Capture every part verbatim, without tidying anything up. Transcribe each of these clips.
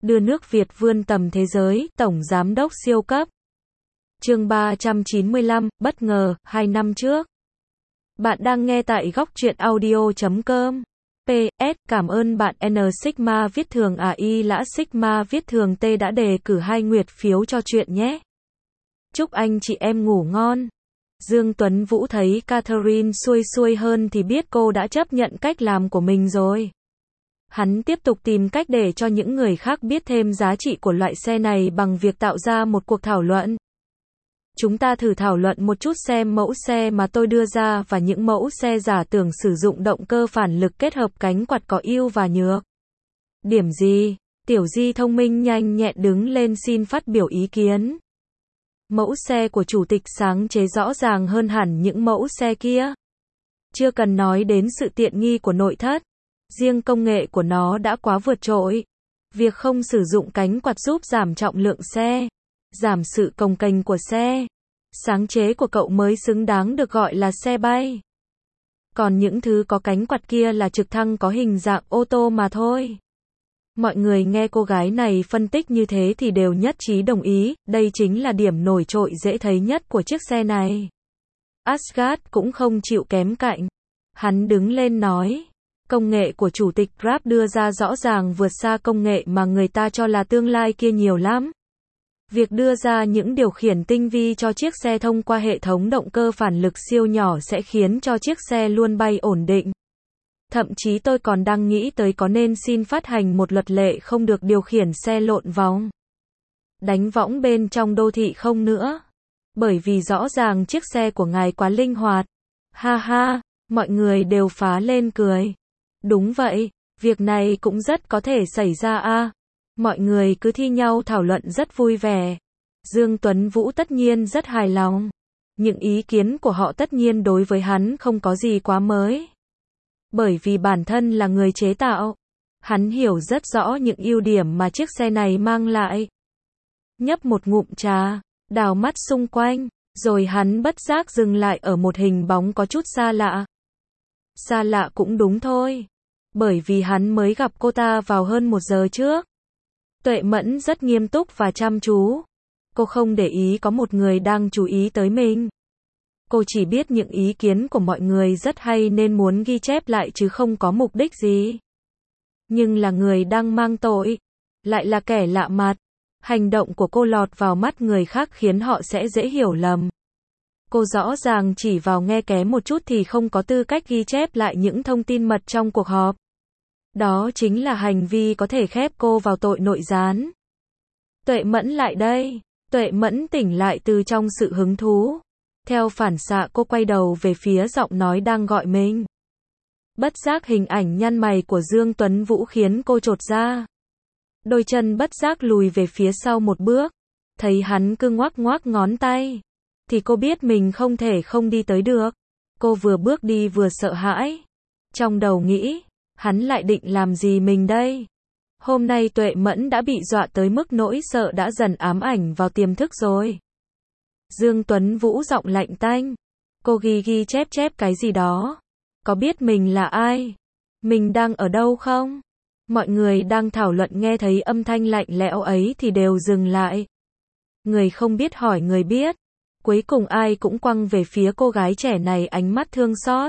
đưa nước Việt vươn tầm thế giới, Tổng Giám đốc siêu cấp. Chương ba trăm chín mươi lăm, bất ngờ, hai năm trước. Bạn đang nghe tại góc truyện audio chấm com. pê ét, cảm ơn bạn N Sigma viết thường A I Lã Sigma viết thường T đã đề cử hai nguyệt phiếu cho chuyện nhé. Chúc anh chị em ngủ ngon. Dương Tuấn Vũ thấy Catherine xuôi xuôi hơn thì biết cô đã chấp nhận cách làm của mình rồi. Hắn tiếp tục tìm cách để cho những người khác biết thêm giá trị của loại xe này bằng việc tạo ra một cuộc thảo luận. Chúng ta thử thảo luận một chút xem mẫu xe mà tôi đưa ra và những mẫu xe giả tưởng sử dụng động cơ phản lực kết hợp cánh quạt có ưu và nhược. Điểm gì? Tiểu Di thông minh nhanh nhẹn đứng lên xin phát biểu ý kiến. Mẫu xe của chủ tịch sáng chế rõ ràng hơn hẳn những mẫu xe kia. Chưa cần nói đến sự tiện nghi của nội thất. Riêng công nghệ của nó đã quá vượt trội. Việc không sử dụng cánh quạt giúp giảm trọng lượng xe, giảm sự cồng kềnh của xe. Sáng chế của cậu mới xứng đáng được gọi là xe bay. Còn những thứ có cánh quạt kia là trực thăng có hình dạng ô tô mà thôi. Mọi người nghe cô gái này phân tích như thế thì đều nhất trí đồng ý, đây chính là điểm nổi trội dễ thấy nhất của chiếc xe này. Asgard cũng không chịu kém cạnh. Hắn đứng lên nói, công nghệ của chủ tịch Grab đưa ra rõ ràng vượt xa công nghệ mà người ta cho là tương lai kia nhiều lắm. Việc đưa ra những điều khiển tinh vi cho chiếc xe thông qua hệ thống động cơ phản lực siêu nhỏ sẽ khiến cho chiếc xe luôn bay ổn định. Thậm chí tôi còn đang nghĩ tới có nên xin phát hành một luật lệ không được điều khiển xe lộn vòng, đánh võng bên trong đô thị không nữa. Bởi vì rõ ràng chiếc xe của ngài quá linh hoạt. Ha ha, mọi người đều phá lên cười. Đúng vậy, việc này cũng rất có thể xảy ra a. Mọi người cứ thi nhau thảo luận rất vui vẻ. Dương Tuấn Vũ tất nhiên rất hài lòng. Những ý kiến của họ tất nhiên đối với hắn không có gì quá mới. Bởi vì bản thân là người chế tạo, hắn hiểu rất rõ những ưu điểm mà chiếc xe này mang lại. Nhấp một ngụm trà, đào mắt xung quanh, rồi hắn bất giác dừng lại ở một hình bóng có chút xa lạ. Xa lạ cũng đúng thôi, bởi vì hắn mới gặp cô ta vào hơn một giờ trước. Tuệ Mẫn rất nghiêm túc và chăm chú. Cô không để ý có một người đang chú ý tới mình. Cô chỉ biết những ý kiến của mọi người rất hay nên muốn ghi chép lại chứ không có mục đích gì. Nhưng là người đang mang tội, lại là kẻ lạ mặt. Hành động của cô lọt vào mắt người khác khiến họ sẽ dễ hiểu lầm. Cô rõ ràng chỉ vào nghe kém một chút thì không có tư cách ghi chép lại những thông tin mật trong cuộc họp. Đó chính là hành vi có thể khép cô vào tội nội gián. Tuệ Mẫn lại đây. Tuệ Mẫn tỉnh lại từ trong sự hứng thú. Theo phản xạ cô quay đầu về phía giọng nói đang gọi mình. Bất giác hình ảnh nhăn mày của Dương Tuấn Vũ khiến cô chột ra. Đôi chân bất giác lùi về phía sau một bước. Thấy hắn cứ ngoắc ngoắc ngón tay, thì cô biết mình không thể không đi tới được. Cô vừa bước đi vừa sợ hãi. Trong đầu nghĩ, hắn lại định làm gì mình đây? Hôm nay Tuệ Mẫn đã bị dọa tới mức nỗi sợ đã dần ám ảnh vào tiềm thức rồi. Dương Tuấn Vũ giọng lạnh tanh. Cô ghi ghi chép chép cái gì đó. Có biết mình là ai? Mình đang ở đâu không? Mọi người đang thảo luận nghe thấy âm thanh lạnh lẽo ấy thì đều dừng lại. Người không biết hỏi người biết. Cuối cùng ai cũng quăng về phía cô gái trẻ này ánh mắt thương xót.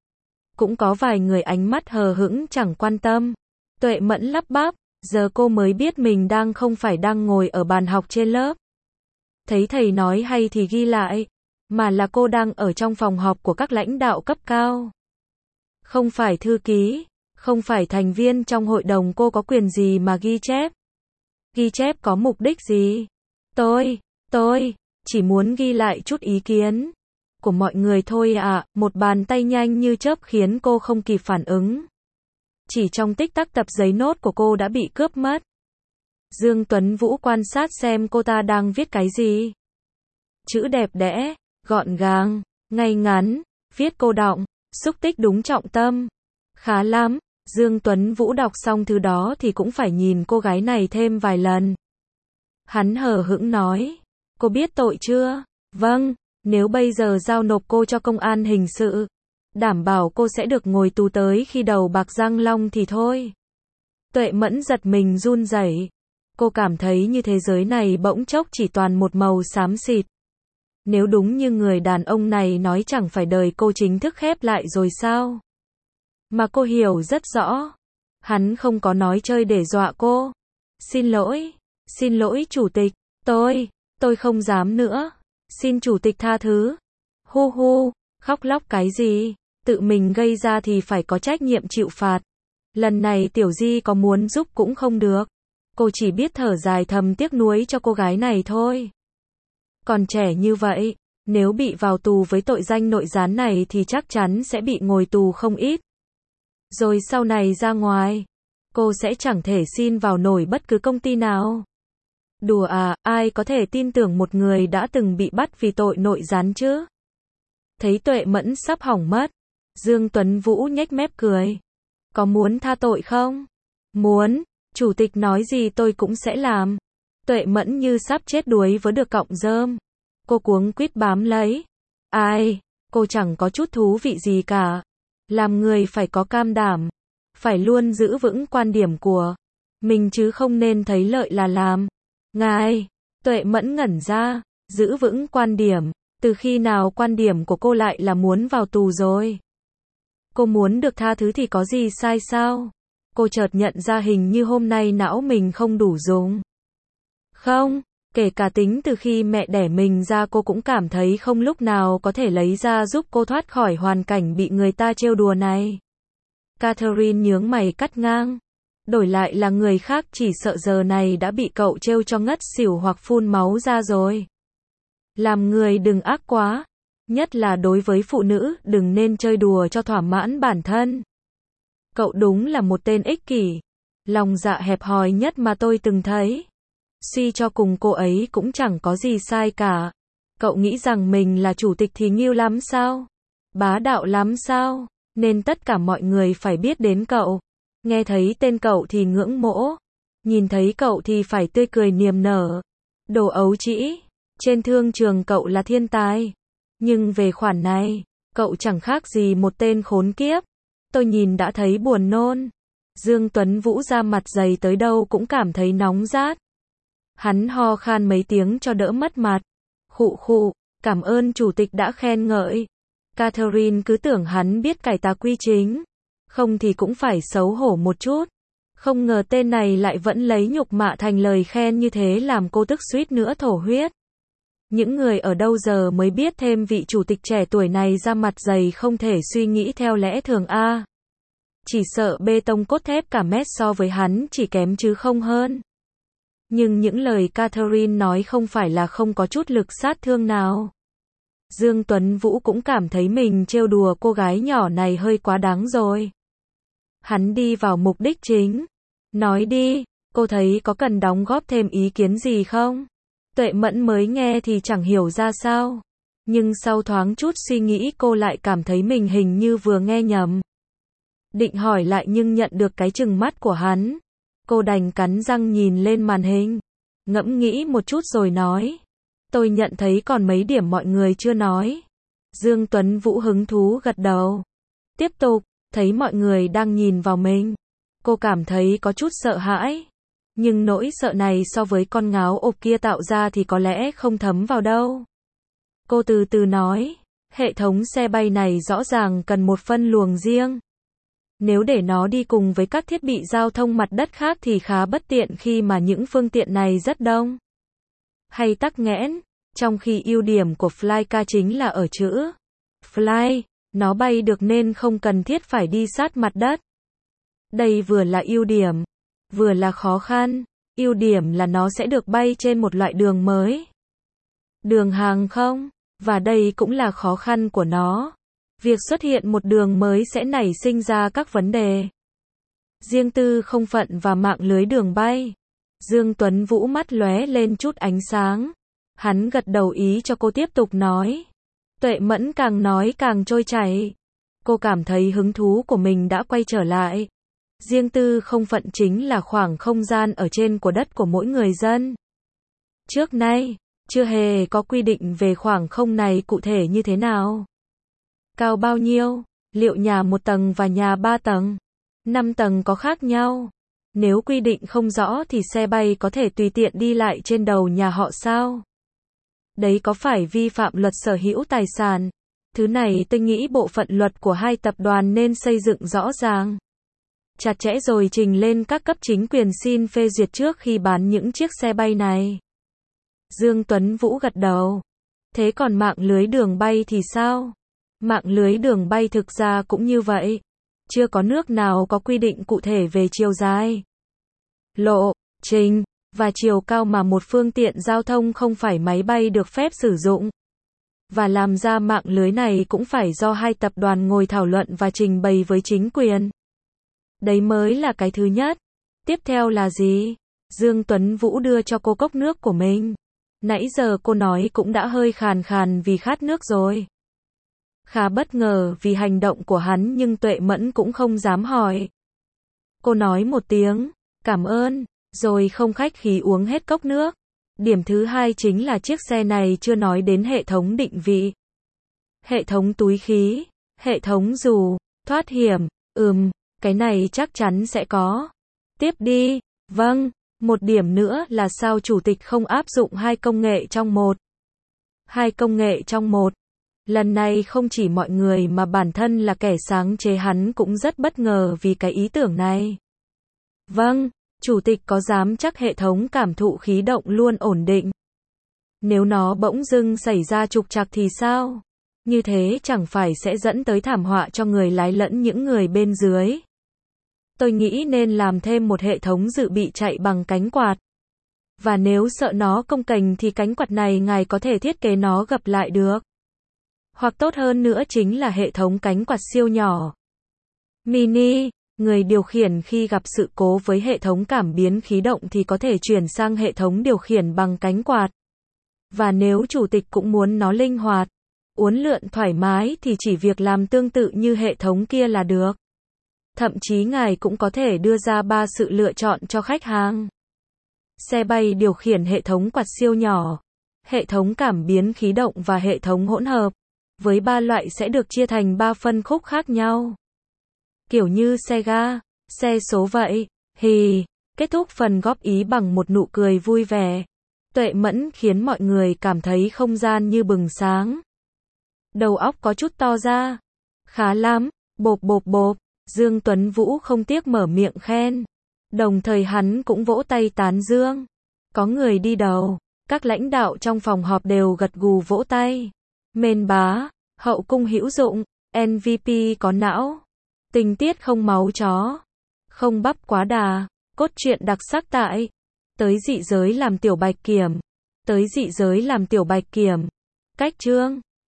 Cũng có vài người ánh mắt hờ hững chẳng quan tâm. Tuệ Mẫn lắp bắp, giờ cô mới biết mình đang không phải đang ngồi ở bàn học trên lớp. Thấy thầy nói hay thì ghi lại, mà là cô đang ở trong phòng họp của các lãnh đạo cấp cao. Không phải thư ký, không phải thành viên trong hội đồng, cô có quyền gì mà ghi chép? Ghi chép có mục đích gì? Tôi, tôi, chỉ muốn ghi lại chút ý kiến của mọi người thôi ạ. À. Một bàn tay nhanh như chớp khiến cô không kịp phản ứng. Chỉ trong tích tắc tập giấy nốt của cô đã bị cướp mất. Dương Tuấn Vũ quan sát xem cô ta đang viết cái gì. Chữ đẹp đẽ, gọn gàng, ngay ngắn, viết cô đọng, xúc tích đúng trọng tâm. Khá lắm. Dương Tuấn Vũ đọc xong thứ đó thì cũng phải nhìn cô gái này thêm vài lần. Hắn hờ hững nói, cô biết tội chưa? Vâng, nếu bây giờ giao nộp cô cho công an hình sự, đảm bảo cô sẽ được ngồi tù tới khi đầu bạc răng long thì thôi. Tuệ Mẫn giật mình run rẩy. Cô cảm thấy như thế giới này bỗng chốc chỉ toàn một màu xám xịt. Nếu đúng như người đàn ông này nói, chẳng phải đời cô chính thức khép lại rồi sao? Mà cô hiểu rất rõ. Hắn không có nói chơi để dọa cô. Xin lỗi, xin lỗi chủ tịch, tôi, tôi không dám nữa. Xin chủ tịch tha thứ. Hu hu, khóc lóc cái gì? Tự mình gây ra thì phải có trách nhiệm chịu phạt. Lần này Tiểu Di có muốn giúp cũng không được. Cô chỉ biết thở dài thầm tiếc nuối cho cô gái này thôi. Còn trẻ như vậy, nếu bị vào tù với tội danh nội gián này thì chắc chắn sẽ bị ngồi tù không ít. Rồi sau này ra ngoài, cô sẽ chẳng thể xin vào nổi bất cứ công ty nào. Đùa à, ai có thể tin tưởng một người đã từng bị bắt vì tội nội gián chứ? Thấy Tuệ Mẫn sắp hỏng mất, Dương Tuấn Vũ nhếch mép cười. Có muốn tha tội không? Muốn, chủ tịch nói gì tôi cũng sẽ làm. Tuệ Mẫn như sắp chết đuối với được cọng rơm. Cô cuống quýt bám lấy. Ai, cô chẳng có chút thú vị gì cả. Làm người phải có cam đảm. Phải luôn giữ vững quan điểm của mình chứ không nên thấy lợi là làm. Ngài, Tuệ Mẫn ngẩn ra, giữ vững quan điểm. Từ khi nào quan điểm của cô lại là muốn vào tù rồi? Cô muốn được tha thứ thì có gì sai sao? Cô chợt nhận ra hình như hôm nay não mình không đủ dùng. Không, kể cả tính từ khi mẹ đẻ mình ra cô cũng cảm thấy không lúc nào có thể lấy ra giúp cô thoát khỏi hoàn cảnh bị người ta trêu đùa này. Catherine nhướng mày cắt ngang. Đổi lại là người khác chỉ sợ giờ này đã bị cậu trêu cho ngất xỉu hoặc phun máu ra rồi. Làm người đừng ác quá. Nhất là đối với phụ nữ, đừng nên chơi đùa cho thỏa mãn bản thân. Cậu đúng là một tên ích kỷ. Lòng dạ hẹp hòi nhất mà tôi từng thấy. Suy cho cùng cô ấy cũng chẳng có gì sai cả. Cậu nghĩ rằng mình là chủ tịch thì nghiêu lắm sao? Bá đạo lắm sao? Nên tất cả mọi người phải biết đến cậu. Nghe thấy tên cậu thì ngưỡng mộ. Nhìn thấy cậu thì phải tươi cười niềm nở. Đồ ấu trĩ. Trên thương trường cậu là thiên tài. Nhưng về khoản này, cậu chẳng khác gì một tên khốn kiếp. Tôi nhìn đã thấy buồn nôn. Dương Tuấn Vũ ra mặt dày tới đâu cũng cảm thấy nóng rát. Hắn ho khan mấy tiếng cho đỡ mất mặt. Khụ khụ, cảm ơn chủ tịch đã khen ngợi. Catherine cứ tưởng hắn biết cải tà quy chính. Không thì cũng phải xấu hổ một chút. Không ngờ tên này lại vẫn lấy nhục mạ thành lời khen như thế, làm cô tức suýt nữa thổ huyết. Những người ở đâu giờ mới biết thêm vị chủ tịch trẻ tuổi này ra mặt dày không thể suy nghĩ theo lẽ thường a. Chỉ sợ bê tông cốt thép cả mét so với hắn chỉ kém chứ không hơn. Nhưng những lời Catherine nói không phải là không có chút lực sát thương nào. Dương Tuấn Vũ cũng cảm thấy mình trêu đùa cô gái nhỏ này hơi quá đáng rồi. Hắn đi vào mục đích chính. Nói đi, cô thấy có cần đóng góp thêm ý kiến gì không? Tuệ Mẫn mới nghe thì chẳng hiểu ra sao. Nhưng sau thoáng chút suy nghĩ cô lại cảm thấy mình hình như vừa nghe nhầm. Định hỏi lại nhưng nhận được cái trừng mắt của hắn. Cô đành cắn răng nhìn lên màn hình. Ngẫm nghĩ một chút rồi nói. Tôi nhận thấy còn mấy điểm mọi người chưa nói. Dương Tuấn Vũ hứng thú gật đầu. Tiếp tục, thấy mọi người đang nhìn vào mình. Cô cảm thấy có chút sợ hãi. Nhưng nỗi sợ này so với con ngáo ộp kia tạo ra thì có lẽ không thấm vào đâu. Cô từ từ nói. Hệ thống xe bay này rõ ràng cần một phân luồng riêng. Nếu để nó đi cùng với các thiết bị giao thông mặt đất khác thì khá bất tiện khi mà những phương tiện này rất đông. Hay tắc nghẽn. Trong khi ưu điểm của Flyka chính là ở chữ Fly, nó bay được nên không cần thiết phải đi sát mặt đất. Đây vừa là ưu điểm, vừa là khó khăn. Ưu điểm là nó sẽ được bay trên một loại đường mới. Đường hàng không, và đây cũng là khó khăn của nó. Việc xuất hiện một đường mới sẽ nảy sinh ra các vấn đề riêng tư, không phận và mạng lưới đường bay. Dương Tuấn Vũ mắt lóe lên chút ánh sáng. Hắn gật đầu ý cho cô tiếp tục nói. Tuệ Mẫn càng nói càng trôi chảy. Cô cảm thấy hứng thú của mình đã quay trở lại. Riêng tư không phận chính là khoảng không gian ở trên của đất của mỗi người dân. Trước nay, chưa hề có quy định về khoảng không này cụ thể như thế nào. Cao bao nhiêu? Liệu nhà một tầng và nhà ba tầng, năm tầng có khác nhau? Nếu quy định không rõ thì xe bay có thể tùy tiện đi lại trên đầu nhà họ sao? Đấy có phải vi phạm luật sở hữu tài sản? Thứ này tôi nghĩ bộ phận luật của hai tập đoàn nên xây dựng rõ ràng, chặt chẽ rồi trình lên các cấp chính quyền xin phê duyệt trước khi bán những chiếc xe bay này. Dương Tuấn Vũ gật đầu. Thế còn mạng lưới đường bay thì sao? Mạng lưới đường bay thực ra cũng như vậy. Chưa có nước nào có quy định cụ thể về chiều dài, lộ trình và chiều cao mà một phương tiện giao thông không phải máy bay được phép sử dụng. Và làm ra mạng lưới này cũng phải do hai tập đoàn ngồi thảo luận và trình bày với chính quyền. Đấy mới là cái thứ nhất. Tiếp theo là gì? Dương Tuấn Vũ đưa cho cô cốc nước của mình. Nãy giờ cô nói cũng đã hơi khàn khàn vì khát nước rồi. Khá bất ngờ vì hành động của hắn nhưng Tuệ Mẫn cũng không dám hỏi. Cô nói một tiếng, cảm ơn, rồi không khách khí uống hết cốc nước. Điểm thứ hai chính là chiếc xe này chưa nói đến hệ thống định vị, hệ thống túi khí, hệ thống dù, thoát hiểm, ừm, cái này chắc chắn sẽ có. Tiếp đi, vâng, một điểm nữa là sao chủ tịch không áp dụng hai công nghệ trong một. Hai công nghệ trong một. Lần này không chỉ mọi người mà bản thân là kẻ sáng chế hắn cũng rất bất ngờ vì cái ý tưởng này. Vâng, chủ tịch có dám chắc hệ thống cảm thụ khí động luôn ổn định? Nếu nó bỗng dưng xảy ra trục trặc thì sao? Như thế chẳng phải sẽ dẫn tới thảm họa cho người lái lẫn những người bên dưới. Tôi nghĩ nên làm thêm một hệ thống dự bị chạy bằng cánh quạt. Và nếu sợ nó cồng kềnh thì cánh quạt này ngài có thể thiết kế nó gập lại được. Hoặc tốt hơn nữa chính là hệ thống cánh quạt siêu nhỏ, mini, người điều khiển khi gặp sự cố với hệ thống cảm biến khí động thì có thể chuyển sang hệ thống điều khiển bằng cánh quạt. Và nếu chủ tịch cũng muốn nó linh hoạt, uốn lượn thoải mái thì chỉ việc làm tương tự như hệ thống kia là được. Thậm chí ngài cũng có thể đưa ra ba sự lựa chọn cho khách hàng. Xe bay điều khiển hệ thống quạt siêu nhỏ, hệ thống cảm biến khí động và hệ thống hỗn hợp. Với ba loại sẽ được chia thành ba phân khúc khác nhau. Kiểu như xe ga, xe số vậy. Hì, kết thúc phần góp ý bằng một nụ cười vui vẻ. Tuệ Mẫn khiến mọi người cảm thấy không gian như bừng sáng. Đầu óc có chút to ra. Khá lắm, bộp bộp bộp. Dương Tuấn Vũ không tiếc mở miệng khen. Đồng thời hắn cũng vỗ tay tán dương. Có người đi đầu, các lãnh đạo trong phòng họp đều gật gù vỗ tay. Mên bá, hậu cung hữu dụng, em vê pê có não, tình tiết không máu chó, không bắp quá đà, cốt truyện đặc sắc tại tới dị giới làm tiểu bạch kiểm, tới dị giới làm tiểu bạch kiểm, cách chương